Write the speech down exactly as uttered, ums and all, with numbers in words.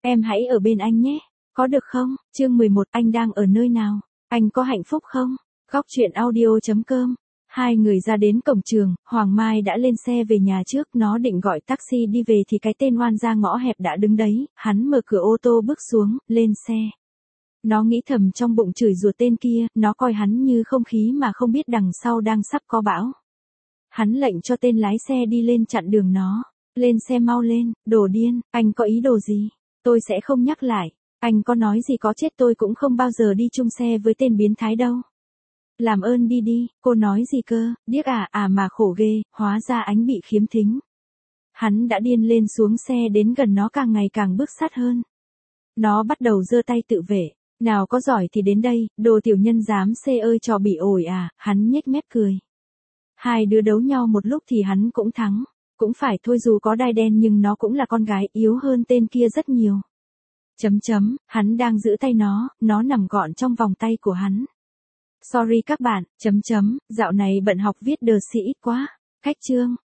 Em hãy ở bên anh nhé. Có được không? Chương mười một, anh đang ở nơi nào? Anh có hạnh phúc không? Góc truyện audio chấm com. Hai người ra đến cổng trường, Hoàng Mai đã lên xe về nhà trước, nó định gọi taxi đi về thì cái tên oan gia ngõ hẹp đã đứng đấy, hắn mở cửa ô tô bước xuống, lên xe. Nó nghĩ thầm trong bụng chửi rủa tên kia, nó coi hắn như không khí mà không biết đằng sau đang sắp có bão. Hắn lệnh cho tên lái xe đi lên chặn đường nó. Lên xe mau lên, đồ điên, anh có ý đồ gì? Tôi sẽ không nhắc lại. Anh có nói gì có chết tôi cũng không bao giờ đi chung xe với tên biến thái đâu. Làm ơn đi đi, cô nói gì cơ, điếc à, à mà khổ ghê, hóa ra anh bị khiếm thính. Hắn đã điên lên xuống xe đến gần nó càng ngày càng bước sát hơn. Nó bắt đầu giơ tay tự vệ, nào có giỏi thì đến đây, đồ tiểu nhân dám xê ơi trò bị ổi à, hắn nhếch mép cười. Hai đứa đấu nhau một lúc thì hắn cũng thắng, cũng phải thôi dù có đai đen nhưng nó cũng là con gái yếu hơn tên kia rất nhiều. Chấm chấm, hắn đang giữ tay nó, nó nằm gọn trong vòng tay của hắn. Sorry các bạn, chấm chấm, dạo này bận học viết đờ sĩ quá. Cách chương.